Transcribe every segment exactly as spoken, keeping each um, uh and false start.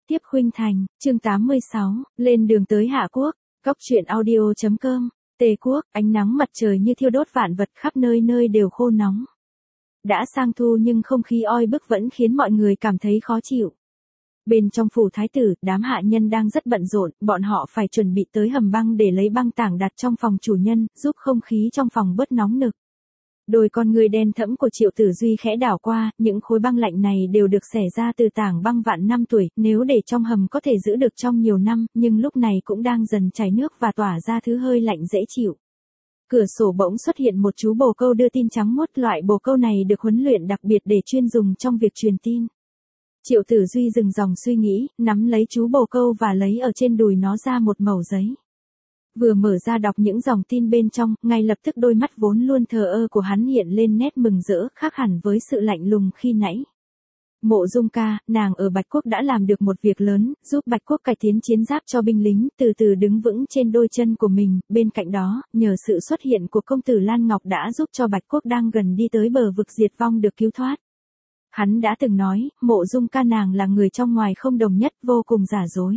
Tiếp Khuynh Thành, chương tám mươi sáu, lên đường tới Hạ Quốc, Cóc truyện audio chấm com, Tề Quốc, ánh nắng mặt trời như thiêu đốt vạn vật khắp nơi nơi đều khô nóng. Đã sang thu nhưng không khí oi bức vẫn khiến mọi người cảm thấy khó chịu. Bên trong phủ thái tử, đám hạ nhân đang rất bận rộn, bọn họ phải chuẩn bị tới hầm băng để lấy băng tảng đặt trong phòng chủ nhân, giúp không khí trong phòng bớt nóng nực. Đôi con người đen thẫm của Triệu Tử Duy khẽ đảo qua, những khối băng lạnh này đều được xẻ ra từ tảng băng vạn năm tuổi, nếu để trong hầm có thể giữ được trong nhiều năm, nhưng lúc này cũng đang dần chảy nước và tỏa ra thứ hơi lạnh dễ chịu. Cửa sổ bỗng xuất hiện một chú bồ câu đưa tin trắng muốt, loại bồ câu này được huấn luyện đặc biệt để chuyên dùng trong việc truyền tin. Triệu Tử Duy dừng dòng suy nghĩ, nắm lấy chú bồ câu và lấy ở trên đùi nó ra một mẩu giấy. Vừa mở ra đọc những dòng tin bên trong, ngay lập tức đôi mắt vốn luôn thờ ơ của hắn hiện lên nét mừng rỡ, khác hẳn với sự lạnh lùng khi nãy. Mộ Dung ca, nàng ở Bạch Quốc đã làm được một việc lớn, giúp Bạch Quốc cải tiến chiến giáp cho binh lính, từ từ đứng vững trên đôi chân của mình, bên cạnh đó, nhờ sự xuất hiện của công tử Lan Ngọc đã giúp cho Bạch Quốc đang gần đi tới bờ vực diệt vong được cứu thoát. Hắn đã từng nói, Mộ Dung ca nàng là người trong ngoài không đồng nhất, vô cùng giả dối.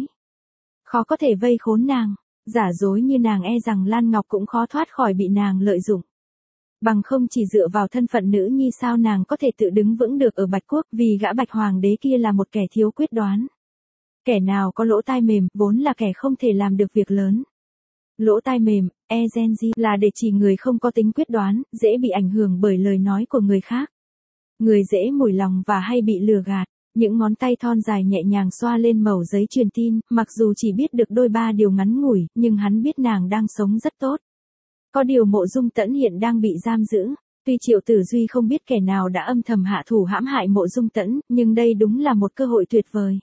Khó có thể vây khốn nàng. Giả dối như nàng e rằng Lan Ngọc cũng khó thoát khỏi bị nàng lợi dụng. Bằng không chỉ dựa vào thân phận nữ nhi sao nàng có thể tự đứng vững được ở Bạch Quốc, vì gã Bạch Hoàng đế kia là một kẻ thiếu quyết đoán. Kẻ nào có lỗ tai mềm, vốn là kẻ không thể làm được việc lớn. Lỗ tai mềm, ezenji, là để chỉ người không có tính quyết đoán, dễ bị ảnh hưởng bởi lời nói của người khác. Người dễ mùi lòng và hay bị lừa gạt. Những ngón tay thon dài nhẹ nhàng xoa lên mẩu giấy truyền tin, mặc dù chỉ biết được đôi ba điều ngắn ngủi, nhưng hắn biết nàng đang sống rất tốt. Có điều Mộ Dung Tẫn hiện đang bị giam giữ. Tuy Triệu Tử Duy không biết kẻ nào đã âm thầm hạ thủ hãm hại Mộ Dung Tẫn, nhưng đây đúng là một cơ hội tuyệt vời.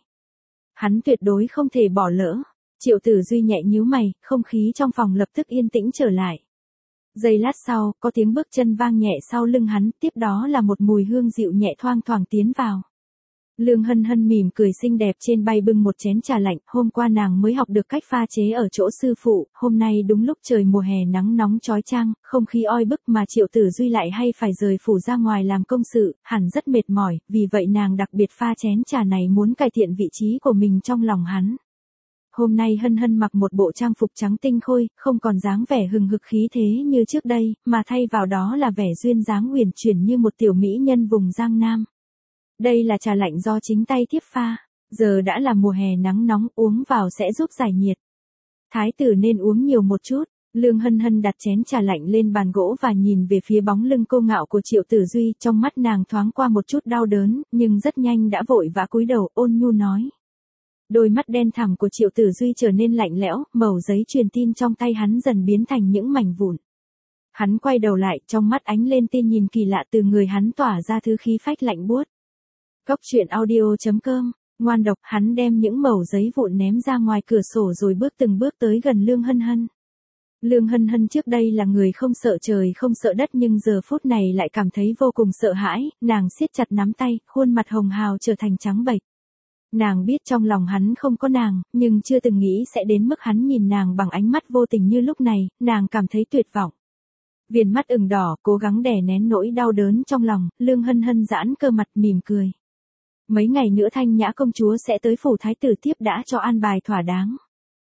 Hắn tuyệt đối không thể bỏ lỡ. Triệu Tử Duy nhẹ nhíu mày, không khí trong phòng lập tức yên tĩnh trở lại. Giây lát sau, có tiếng bước chân vang nhẹ sau lưng hắn, tiếp đó là một mùi hương dịu nhẹ thoang thoảng tiến vào. Lương Hân Hân mỉm cười xinh đẹp trên bay bưng một chén trà lạnh, hôm qua nàng mới học được cách pha chế ở chỗ sư phụ, hôm nay đúng lúc trời mùa hè nắng nóng chói chang, không khí oi bức mà Triệu Tử Duy lại hay phải rời phủ ra ngoài làm công sự, hẳn rất mệt mỏi, vì vậy nàng đặc biệt pha chén trà này muốn cải thiện vị trí của mình trong lòng hắn. Hôm nay Hân Hân mặc một bộ trang phục trắng tinh khôi, không còn dáng vẻ hừng hực khí thế như trước đây, mà thay vào đó là vẻ duyên dáng uyển chuyển như một tiểu mỹ nhân vùng Giang Nam. Đây là trà lạnh do chính tay thiếp pha, giờ đã là mùa hè nắng nóng, uống vào sẽ giúp giải nhiệt. Thái tử nên uống nhiều một chút. Lương Hân Hân đặt chén trà lạnh lên bàn gỗ và nhìn về phía bóng lưng cô ngạo của Triệu Tử Duy, trong mắt nàng thoáng qua một chút đau đớn, nhưng rất nhanh đã vội vã cúi đầu, ôn nhu nói. Đôi mắt đen thẳm của Triệu Tử Duy trở nên lạnh lẽo, mẩu giấy truyền tin trong tay hắn dần biến thành những mảnh vụn. Hắn quay đầu lại, trong mắt ánh lên tia nhìn kỳ lạ, từ người hắn tỏa ra thứ khí phách lạnh buốt. Cóc truyện audio chấm com, ngoan độc, hắn đem những mẩu giấy vụn ném ra ngoài cửa sổ rồi bước từng bước tới gần Lương Hân Hân. Lương Hân Hân trước đây là người không sợ trời không sợ đất, nhưng giờ phút này lại cảm thấy vô cùng sợ hãi, nàng siết chặt nắm tay, khuôn mặt hồng hào trở thành trắng bệch. Nàng biết trong lòng hắn không có nàng, nhưng chưa từng nghĩ sẽ đến mức hắn nhìn nàng bằng ánh mắt vô tình như lúc này, nàng cảm thấy tuyệt vọng. Viền mắt ửng đỏ, cố gắng đè nén nỗi đau đớn trong lòng, Lương Hân Hân giãn cơ mặt mỉm cười. Mấy ngày nữa Thanh Nhã công chúa sẽ tới phủ thái tử tiếp đã cho an bài thỏa đáng.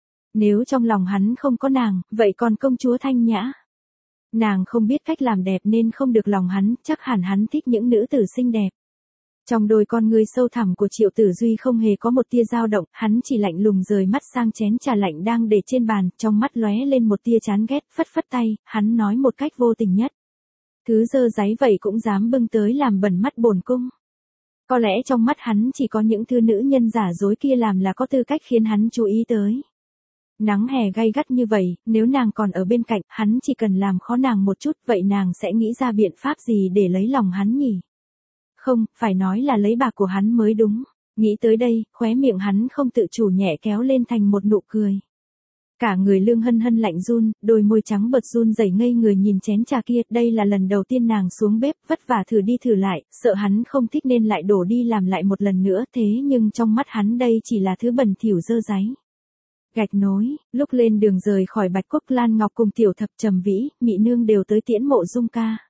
Nếu trong lòng hắn không có nàng, vậy còn công chúa Thanh Nhã? Nàng không biết cách làm đẹp nên không được lòng hắn, chắc hẳn hắn thích những nữ tử xinh đẹp. Trong đôi con ngươi sâu thẳm của Triệu Tử Duy không hề có một tia dao động, hắn chỉ lạnh lùng rời mắt sang chén trà lạnh đang để trên bàn, trong mắt lóe lên một tia chán ghét, phất phất tay, hắn nói một cách vô tình nhất. Thứ dơ dáy vậy cũng dám bưng tới làm bẩn mắt bổn cung. Có lẽ trong mắt hắn chỉ có những thứ nữ nhân giả dối kia làm là có tư cách khiến hắn chú ý tới. Nắng hè gay gắt như vậy, nếu nàng còn ở bên cạnh, hắn chỉ cần làm khó nàng một chút, vậy nàng sẽ nghĩ ra biện pháp gì để lấy lòng hắn nhỉ? Không, phải nói là lấy bạc của hắn mới đúng. Nghĩ tới đây, khóe miệng hắn không tự chủ nhẹ kéo lên thành một nụ cười. Cả người Lương Hân Hân lạnh run, đôi môi trắng bật run rẩy ngây người nhìn chén trà kia, đây là lần đầu tiên nàng xuống bếp, vất vả thử đi thử lại, sợ hắn không thích nên lại đổ đi làm lại một lần nữa, thế nhưng trong mắt hắn đây chỉ là thứ bẩn thỉu dơ dáy. Gạch nối, lúc lên đường rời khỏi Bạch Quốc, Lan Ngọc cùng Tiểu Thập Trầm Vĩ, Mị Nương đều tới tiễn Mộ Dung ca.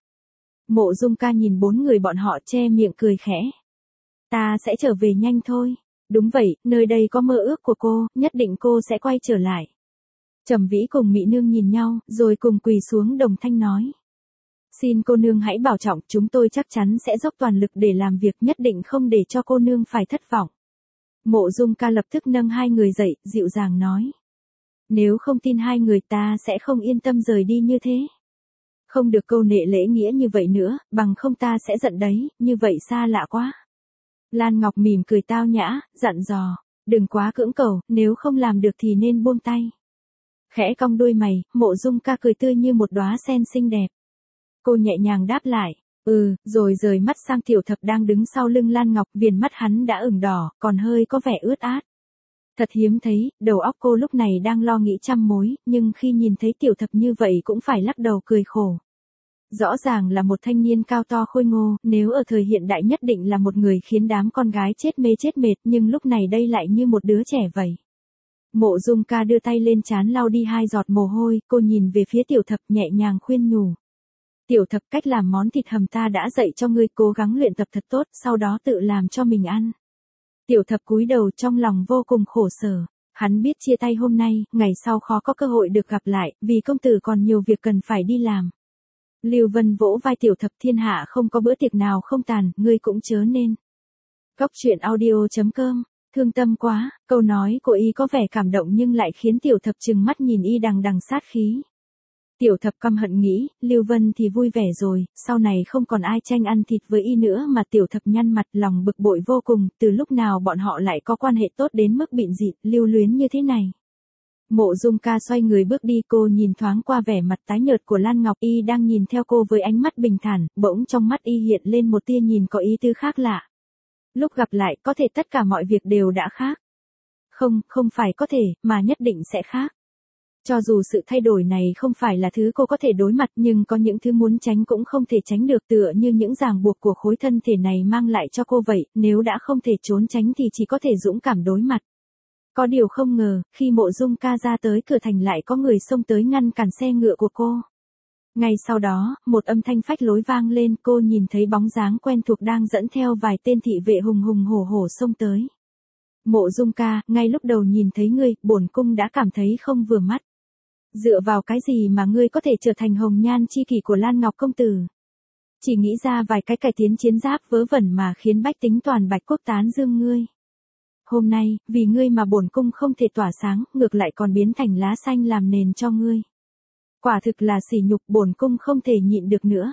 Mộ Dung ca nhìn bốn người bọn họ che miệng cười khẽ. Ta sẽ trở về nhanh thôi. Đúng vậy, nơi đây có mơ ước của cô, nhất định cô sẽ quay trở lại. Trầm Vĩ cùng Mị Nương nhìn nhau, rồi cùng quỳ xuống đồng thanh nói. Xin cô nương hãy bảo trọng, chúng tôi chắc chắn sẽ dốc toàn lực để làm việc, nhất định không để cho cô nương phải thất vọng. Mộ Dung Ca lập tức nâng hai người dậy, dịu dàng nói. Nếu không tin hai người ta sẽ không yên tâm rời đi như thế. Không được câu nệ lễ nghĩa như vậy nữa, bằng không ta sẽ giận đấy, như vậy xa lạ quá. Lan Ngọc mỉm cười tao nhã, dặn dò, đừng quá cưỡng cầu, nếu không làm được thì nên buông tay. Khẽ cong đuôi mày, Mộ Dung Ca cười tươi như một đóa sen xinh đẹp. Cô nhẹ nhàng đáp lại, ừ, rồi rời mắt sang Tiểu Thập đang đứng sau lưng Lan Ngọc, viền mắt hắn đã ửng đỏ, còn hơi có vẻ ướt át. Thật hiếm thấy, đầu óc cô lúc này đang lo nghĩ trăm mối, nhưng khi nhìn thấy Tiểu Thập như vậy cũng phải lắc đầu cười khổ. Rõ ràng là một thanh niên cao to khôi ngô, nếu ở thời hiện đại nhất định là một người khiến đám con gái chết mê chết mệt, nhưng lúc này đây lại như một đứa trẻ vậy. Mộ Dung Ca đưa tay lên trán lau đi hai giọt mồ hôi, cô nhìn về phía Tiểu Thập nhẹ nhàng khuyên nhủ. Tiểu Thập, cách làm món thịt hầm ta đã dạy cho ngươi, cố gắng luyện tập thật tốt, sau đó tự làm cho mình ăn. Tiểu Thập cúi đầu trong lòng vô cùng khổ sở. Hắn biết chia tay hôm nay, ngày sau khó có cơ hội được gặp lại, vì công tử còn nhiều việc cần phải đi làm. Lưu Vân vỗ vai Tiểu Thập, thiên hạ không có bữa tiệc nào không tàn, ngươi cũng chớ nên. Cóc truyện audio chấm com, thương tâm quá, câu nói của y có vẻ cảm động nhưng lại khiến Tiểu Thập trừng mắt nhìn y đằng đằng sát khí. Tiểu Thập căm hận nghĩ, Lưu Vân thì vui vẻ rồi, sau này không còn ai tranh ăn thịt với y nữa mà. Tiểu Thập nhăn mặt, lòng bực bội vô cùng, từ lúc nào bọn họ lại có quan hệ tốt đến mức bịn dịt, lưu luyến như thế này. Mộ Dung Ca xoay người bước đi, cô nhìn thoáng qua vẻ mặt tái nhợt của Lan Ngọc, y đang nhìn theo cô với ánh mắt bình thản, bỗng trong mắt y hiện lên một tia nhìn có ý tứ khác lạ. Lúc gặp lại, có thể tất cả mọi việc đều đã khác. Không, không phải có thể, mà nhất định sẽ khác. Cho dù sự thay đổi này không phải là thứ cô có thể đối mặt, nhưng có những thứ muốn tránh cũng không thể tránh được, tựa như những ràng buộc của khối thân thể này mang lại cho cô vậy, nếu đã không thể trốn tránh thì chỉ có thể dũng cảm đối mặt. Có điều không ngờ, khi Mộ Dung Ca ra tới cửa thành lại có người xông tới ngăn cản xe ngựa của cô. Ngay sau đó, một âm thanh phách lối vang lên, cô nhìn thấy bóng dáng quen thuộc đang dẫn theo vài tên thị vệ hùng hùng hổ hổ xông tới. Mộ Dung Ca, ngay lúc đầu nhìn thấy ngươi, bổn cung đã cảm thấy không vừa mắt. Dựa vào cái gì mà ngươi có thể trở thành hồng nhan chi kỷ của Lan Ngọc công tử? Chỉ nghĩ ra vài cái cải tiến chiến giáp vớ vẩn mà khiến bách tính toàn Bạch Quốc tán dương ngươi. Hôm nay, vì ngươi mà bổn cung không thể tỏa sáng, ngược lại còn biến thành lá xanh làm nền cho ngươi. Quả thực là sỉ nhục, bổn cung không thể nhịn được nữa.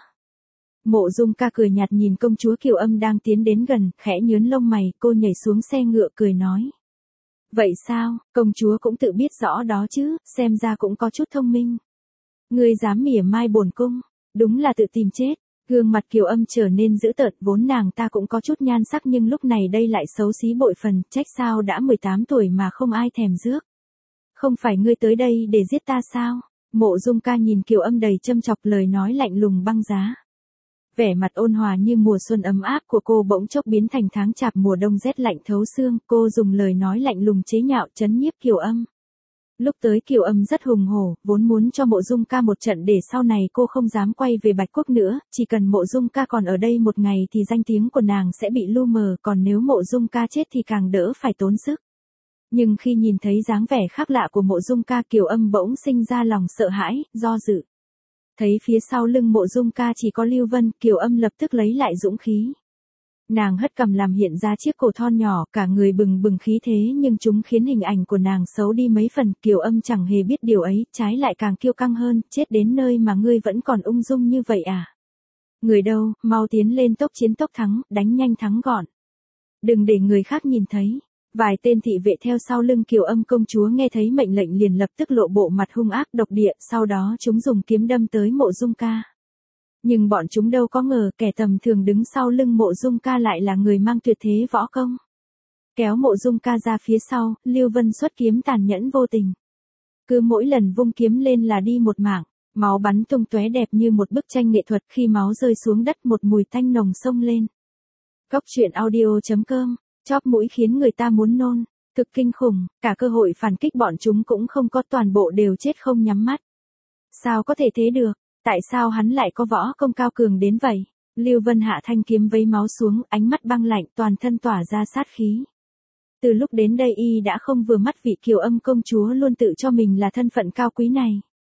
Mộ Dung Ca cười nhạt nhìn công chúa Kiều Âm đang tiến đến gần, khẽ nhướng lông mày, cô nhảy xuống xe ngựa cười nói. Vậy sao, công chúa cũng tự biết rõ đó chứ, xem ra cũng có chút thông minh. Ngươi dám mỉa mai bổn cung, đúng là tự tìm chết. Gương mặt Kiều Âm trở nên dữ tợn, vốn nàng ta cũng có chút nhan sắc nhưng lúc này đây lại xấu xí bội phần, trách sao đã mười tám tuổi mà không ai thèm rước. Không phải ngươi tới đây để giết ta sao? Mộ Dung Ca nhìn Kiều Âm đầy châm chọc, lời nói lạnh lùng băng giá. Vẻ mặt ôn hòa như mùa xuân ấm áp của cô bỗng chốc biến thành tháng chạp mùa đông rét lạnh thấu xương, cô dùng lời nói lạnh lùng chế nhạo trấn nhiếp Kiều Âm. Lúc tới Kiều Âm rất hùng hổ, vốn muốn cho Mộ Dung Ca một trận để sau này cô không dám quay về Bạch Quốc nữa, chỉ cần Mộ Dung Ca còn ở đây một ngày thì danh tiếng của nàng sẽ bị lu mờ, còn nếu Mộ Dung Ca chết thì càng đỡ phải tốn sức. Nhưng khi nhìn thấy dáng vẻ khác lạ của Mộ Dung Ca, Kiều Âm bỗng sinh ra lòng sợ hãi, do dự. Thấy phía sau lưng Mộ Dung Ca chỉ có Lưu Vân, Kiều Âm lập tức lấy lại dũng khí. Nàng hất cằm làm hiện ra chiếc cổ thon nhỏ, cả người bừng bừng khí thế nhưng chúng khiến hình ảnh của nàng xấu đi mấy phần. Kiều Âm chẳng hề biết điều ấy, trái lại càng kiêu căng hơn, chết đến nơi mà ngươi vẫn còn ung dung như vậy à? Người đâu, mau tiến lên, tốc chiến tốc thắng, đánh nhanh thắng gọn. Đừng để người khác nhìn thấy. Vài tên thị vệ theo sau lưng Kiều Âm công chúa nghe thấy mệnh lệnh liền lập tức lộ bộ mặt hung ác độc địa, sau đó chúng dùng kiếm đâm tới Mộ Dung Ca. Nhưng bọn chúng đâu có ngờ kẻ tầm thường đứng sau lưng Mộ Dung Ca lại là người mang tuyệt thế võ công. Kéo Mộ Dung Ca ra phía sau, Lưu Vân xuất kiếm tàn nhẫn vô tình. Cứ mỗi lần vung kiếm lên là đi một mảng, máu bắn tung tóe đẹp như một bức tranh nghệ thuật, khi máu rơi xuống đất một mùi tanh nồng xông lên. Cóc truyện audio chấm com, chóp mũi khiến người ta muốn nôn, thực kinh khủng, cả cơ hội phản kích bọn chúng cũng không có, toàn bộ đều chết không nhắm mắt. Sao có thể thế được? Tại sao hắn lại có võ công cao cường đến vậy? Lưu Vân hạ thanh kiếm vấy máu xuống, ánh mắt băng lạnh, toàn thân tỏa ra sát khí. Từ lúc đến đây y đã không vừa mắt vị Kiều Âm công chúa luôn tự cho mình là thân phận cao quý này.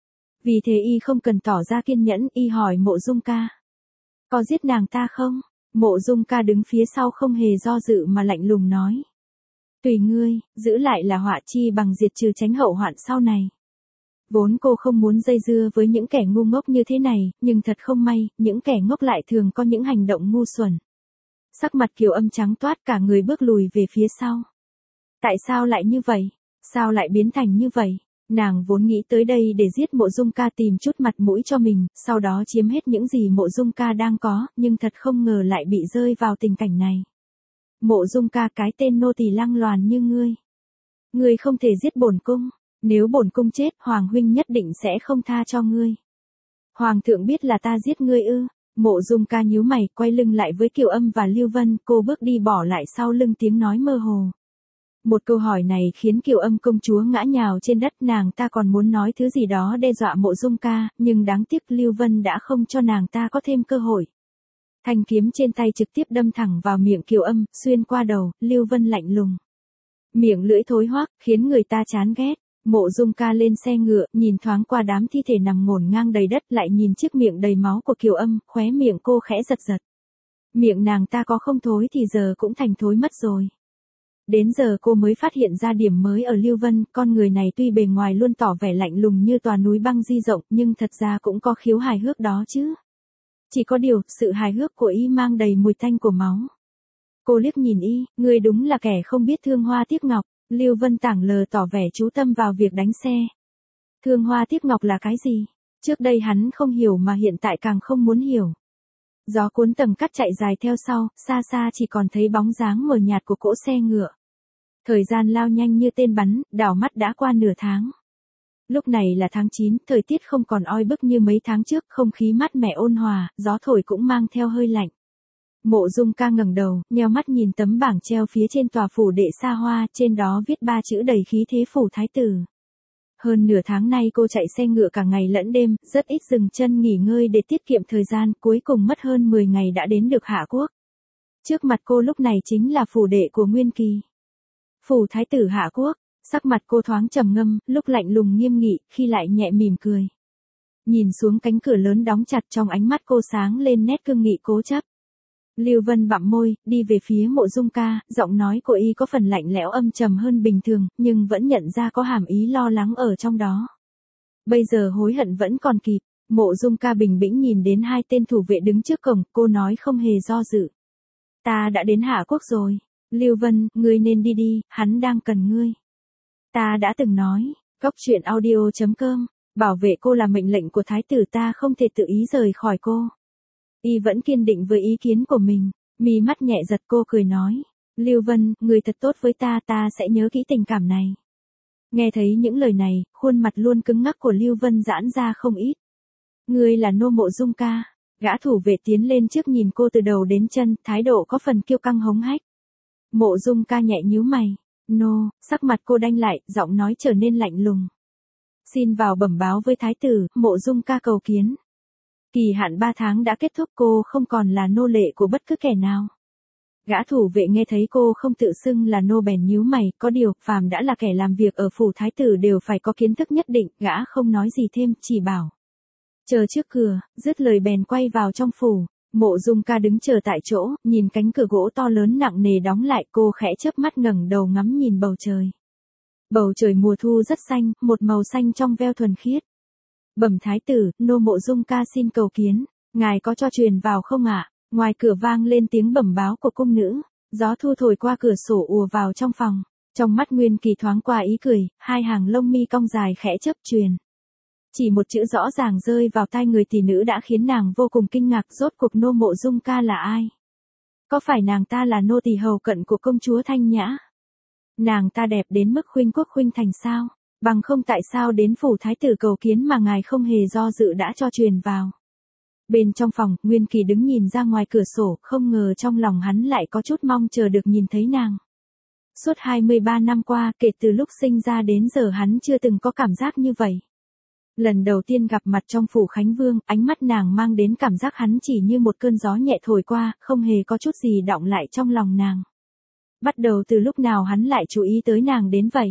Vì thế y không cần tỏ ra kiên nhẫn, y hỏi Mộ Dung ca. Có giết nàng ta không? Mộ Dung ca đứng phía sau không hề do dự mà lạnh lùng nói. Tùy ngươi, giữ lại là họa chi bằng diệt trừ tránh hậu hoạn sau này. Vốn cô không muốn dây dưa với những kẻ ngu ngốc như thế này, nhưng thật không may, những kẻ ngốc lại thường có những hành động ngu xuẩn. Sắc mặt Kiều Âm trắng toát, cả người bước lùi về phía sau. Tại sao lại như vậy? Sao lại biến thành như vậy? Nàng vốn nghĩ tới đây để giết Mộ Dung ca tìm chút mặt mũi cho mình, sau đó chiếm hết những gì Mộ Dung ca đang có, nhưng thật không ngờ lại bị rơi vào tình cảnh này. Mộ Dung ca, cái tên nô tỳ lăng loàn như ngươi. Ngươi không thể giết bổn cung, nếu bổn cung chết, Hoàng huynh nhất định sẽ không tha cho ngươi. Hoàng thượng biết là ta giết ngươi ư? Mộ Dung ca nhíu mày, quay lưng lại với Kiều Âm và Lưu Vân, cô bước đi bỏ lại sau lưng tiếng nói mơ hồ. Một câu hỏi này khiến Kiều Âm công chúa ngã nhào trên đất, nàng ta còn muốn nói thứ gì đó đe dọa Mộ Dung ca, nhưng đáng tiếc Lưu Vân đã không cho nàng ta có thêm cơ hội. Thanh kiếm trên tay trực tiếp đâm thẳng vào miệng Kiều Âm, xuyên qua đầu, Lưu Vân lạnh lùng. Miệng lưỡi thối hoắc, khiến người ta chán ghét. Mộ Dung ca lên xe ngựa, nhìn thoáng qua đám thi thể nằm ngổn ngang đầy đất, lại nhìn chiếc miệng đầy máu của Kiều Âm, khóe miệng cô khẽ giật giật. Miệng nàng ta có không thối thì giờ cũng thành thối mất rồi. Đến giờ cô mới phát hiện ra điểm mới ở Lưu Vân, con người này tuy bề ngoài luôn tỏ vẻ lạnh lùng như tòa núi băng di rộng, nhưng thật ra cũng có khiếu hài hước đó chứ. Chỉ có điều, sự hài hước của y mang đầy mùi tanh của máu. Cô liếc nhìn y, người đúng là kẻ không biết thương hoa tiếc ngọc. Lưu Vân tảng lờ tỏ vẻ chú tâm vào việc đánh xe. Thương hoa tiếc ngọc là cái gì? Trước đây hắn không hiểu mà hiện tại càng không muốn hiểu. Gió cuốn tầng cát chạy dài theo sau, xa xa chỉ còn thấy bóng dáng mờ nhạt của cỗ xe ngựa. Thời gian lao nhanh như tên bắn, đảo mắt đã qua nửa tháng. Lúc này là tháng chín, thời tiết không còn oi bức như mấy tháng trước, không khí mát mẻ ôn hòa, gió thổi cũng mang theo hơi lạnh. Mộ Dung ca ngẩng đầu, nheo mắt nhìn tấm bảng treo phía trên tòa phủ đệ xa hoa, trên đó viết ba chữ đầy khí thế phủ thái tử. Hơn nửa tháng nay cô chạy xe ngựa cả ngày lẫn đêm, rất ít dừng chân nghỉ ngơi để tiết kiệm thời gian, cuối cùng mất hơn mười ngày đã đến được Hạ Quốc. Trước mặt cô lúc này chính là phủ đệ của Nguyên Kỳ. Phủ thái tử Hạ Quốc, sắc mặt cô thoáng trầm ngâm, lúc lạnh lùng nghiêm nghị, khi lại nhẹ mỉm cười. Nhìn xuống cánh cửa lớn đóng chặt, trong ánh mắt cô sáng lên nét cương nghị cố chấp. Lưu Vân bặm môi, đi về phía Mộ Dung ca, giọng nói của y có phần lạnh lẽo âm trầm hơn bình thường, nhưng vẫn nhận ra có hàm ý lo lắng ở trong đó. Bây giờ hối hận vẫn còn kịp. Mộ Dung ca bình tĩnh nhìn đến hai tên thủ vệ đứng trước cổng, cô nói không hề do dự. Ta đã đến Hạ Quốc rồi. Lưu Vân, ngươi nên đi đi, hắn đang cần ngươi. Ta đã từng nói, Cốc truyện audio chấm com, bảo vệ cô là mệnh lệnh của thái tử, ta không thể tự ý rời khỏi cô. Y vẫn kiên định với ý kiến của mình, mí mắt nhẹ giật, cô cười nói. Lưu Vân, người thật tốt với ta, ta sẽ nhớ kỹ tình cảm này. Nghe thấy những lời này, khuôn mặt luôn cứng ngắc của Lưu Vân giãn ra không ít. Ngươi là nô Mộ Dung ca. Gã thủ vệ tiến lên trước nhìn cô từ đầu đến chân, thái độ có phần kiêu căng hống hách. Mộ Dung ca nhẹ nhíu mày. Nô, sắc mặt cô đanh lại, giọng nói trở nên lạnh lùng. Xin vào bẩm báo với thái tử, Mộ Dung ca cầu kiến. Kỳ hạn ba tháng đã kết thúc, cô không còn là nô lệ của bất cứ kẻ nào. Gã thủ vệ nghe thấy cô không tự xưng là nô bèn nhíu mày, có điều, phàm đã là kẻ làm việc ở phủ thái tử đều phải có kiến thức nhất định, gã không nói gì thêm, chỉ bảo. Chờ trước cửa, dứt lời bèn quay vào trong phủ. Mộ Dung ca đứng chờ tại chỗ, nhìn cánh cửa gỗ to lớn nặng nề đóng lại, cô khẽ chớp mắt ngẩng đầu ngắm nhìn bầu trời. Bầu trời mùa thu rất xanh, một màu xanh trong veo thuần khiết. Bẩm thái tử, nô Mộ Dung ca xin cầu kiến, ngài có cho truyền vào không ạ? Ngoài cửa vang lên tiếng bẩm báo của cung nữ, gió thu thổi qua cửa sổ ùa vào trong phòng. Trong mắt Nguyên Kỳ thoáng qua ý cười, hai hàng lông mi cong dài khẽ chớp truyền. Chỉ một chữ rõ ràng rơi vào tai người tỷ nữ đã khiến nàng vô cùng kinh ngạc, rốt cuộc nô Mộ Dung ca là ai? Có phải nàng ta là nô tỳ hầu cận của công chúa Thanh Nhã? Nàng ta đẹp đến mức khuynh quốc khuynh thành sao? Bằng không tại sao đến phủ thái tử cầu kiến mà ngài không hề do dự đã cho truyền vào? Bên trong phòng, Nguyên Kỳ đứng nhìn ra ngoài cửa sổ, không ngờ trong lòng hắn lại có chút mong chờ được nhìn thấy nàng. Suốt hai mươi ba năm qua, kể từ lúc sinh ra đến giờ hắn chưa từng có cảm giác như vậy. Lần đầu tiên gặp mặt trong phủ Khánh Vương, ánh mắt nàng mang đến cảm giác hắn chỉ như một cơn gió nhẹ thổi qua, không hề có chút gì đọng lại trong lòng nàng. Bắt đầu từ lúc nào hắn lại chú ý tới nàng đến vậy?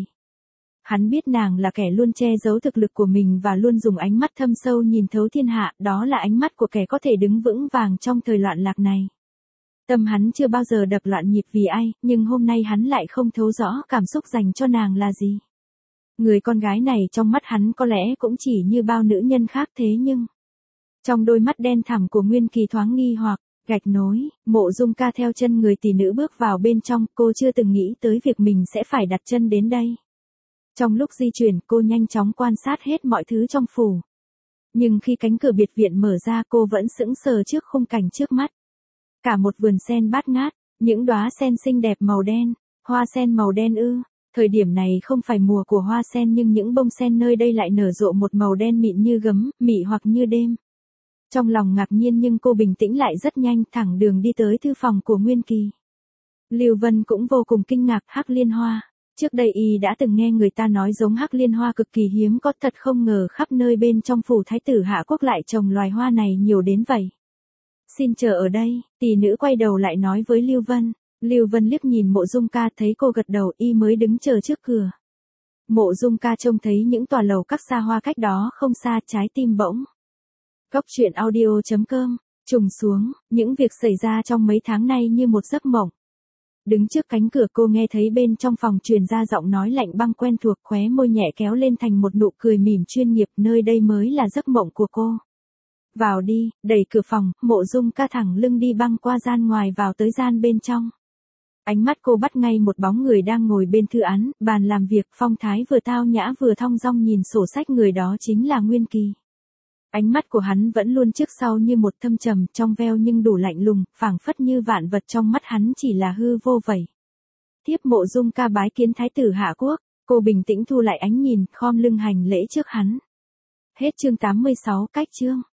Hắn biết nàng là kẻ luôn che giấu thực lực của mình và luôn dùng ánh mắt thâm sâu nhìn thấu thiên hạ, đó là ánh mắt của kẻ có thể đứng vững vàng trong thời loạn lạc này. Tâm hắn chưa bao giờ đập loạn nhịp vì ai, nhưng hôm nay hắn lại không thấu rõ cảm xúc dành cho nàng là gì. Người con gái này trong mắt hắn có lẽ cũng chỉ như bao nữ nhân khác thế nhưng... Trong đôi mắt đen thẳm của Nguyên Kỳ thoáng nghi hoặc, gạch nối, Mộ Dung Ca theo chân người tỷ nữ bước vào bên trong, cô chưa từng nghĩ tới việc mình sẽ phải đặt chân đến đây. Trong lúc di chuyển, cô nhanh chóng quan sát hết mọi thứ trong phủ. Nhưng khi cánh cửa biệt viện mở ra, cô vẫn sững sờ trước khung cảnh trước mắt. Cả một vườn sen bát ngát, những đóa sen xinh đẹp màu đen, hoa sen màu đen ư? Thời điểm này không phải mùa của hoa sen nhưng những bông sen nơi đây lại nở rộ một màu đen mịn như gấm, mị hoặc như đêm. Trong lòng ngạc nhiên nhưng cô bình tĩnh lại rất nhanh, thẳng đường đi tới thư phòng của Nguyên Kỳ. Lưu Vân cũng vô cùng kinh ngạc. Hắc liên hoa. Trước đây y đã từng nghe người ta nói giống hắc liên hoa cực kỳ hiếm có, thật không ngờ khắp nơi bên trong phủ thái tử Hạ Quốc lại trồng loài hoa này nhiều đến vậy. Xin chờ ở đây, tỷ nữ quay đầu lại nói với Lưu Vân. Lưu Vân liếc nhìn Mộ Dung Ca, thấy cô gật đầu, y mới đứng chờ trước cửa. Mộ Dung Ca trông thấy những tòa lầu các xa hoa cách đó không xa, trái tim bỗng. Cốc truyện audio chấm com, trùng xuống, những việc xảy ra trong mấy tháng nay như một giấc mộng. Đứng trước cánh cửa cô nghe thấy bên trong phòng truyền ra giọng nói lạnh băng quen thuộc, khóe môi nhẹ kéo lên thành một nụ cười mỉm chuyên nghiệp, nơi đây mới là giấc mộng của cô. Vào đi, đẩy cửa phòng, Mộ Dung Ca thẳng lưng đi băng qua gian ngoài vào tới gian bên trong. Ánh mắt cô bắt ngay một bóng người đang ngồi bên thư án, bàn làm việc, phong thái vừa tao nhã vừa thong dong nhìn sổ sách, người đó chính là Nguyên Kỳ. Ánh mắt của hắn vẫn luôn trước sau như một thâm trầm, trong veo nhưng đủ lạnh lùng, phảng phất như vạn vật trong mắt hắn chỉ là hư vô vậy. Tiếp Mộ Dung Ca bái kiến thái tử Hạ Quốc, cô bình tĩnh thu lại ánh nhìn, khom lưng hành lễ trước hắn. Hết chương tám mươi sáu, cách chương.